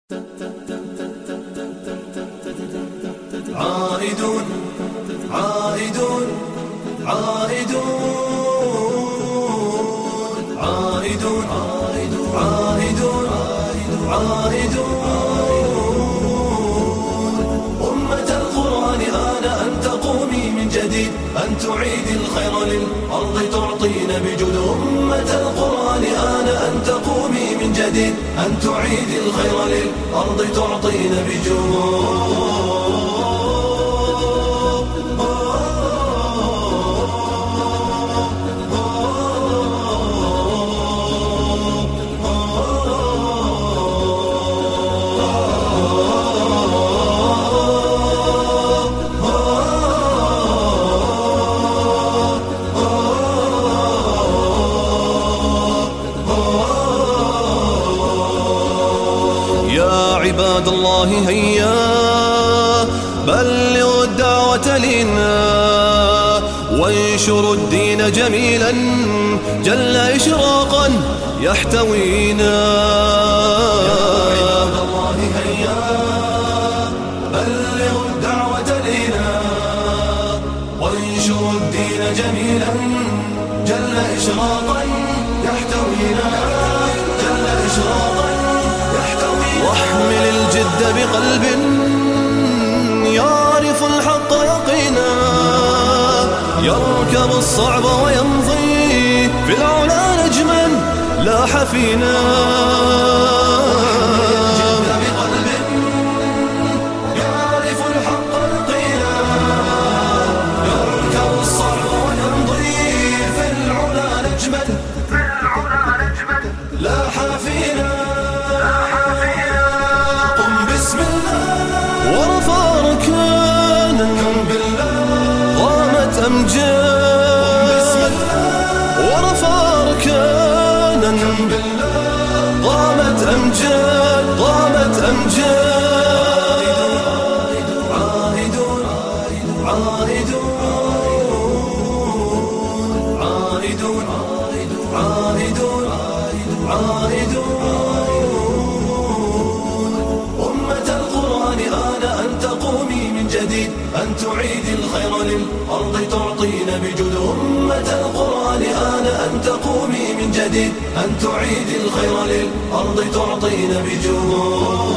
عائدون عائدون عائدون عائدون عائدون عائدون أمة القرآن آن أن تقومي من جديد، أن تعيدي الخير للأرض تعطين بجود. أمة القرآن آن أن تقومي من جديد، أن تعيدي الخير للأرض تعطين بجود. يا عباد الله هيا بلغوا الدعوة لنا، وانشروا الدين جميلا جل إشراقا يحتوينا. يا عباد الله هيا بلغوا الدعوة لنا، وانشروا الدين جميلا جل إشراقا يحتوينا، جل إشراقا. واحمل الجد بقلب يعرف الحق يقينا، يركب الصعب ويمضي في العلا نجما لاح فينا. ورفع ركانا قامت أمجاد، ورفع ركانا قامت أمجاد، قامت أمجاد. عائدون عائدون عائدون عائدون عائدون أن تعيدي الخير للأرض تعطين بجود. أمة القرآن آن أن تقومي من جديد، أن تعيدي الخير للأرض تعطين بجود.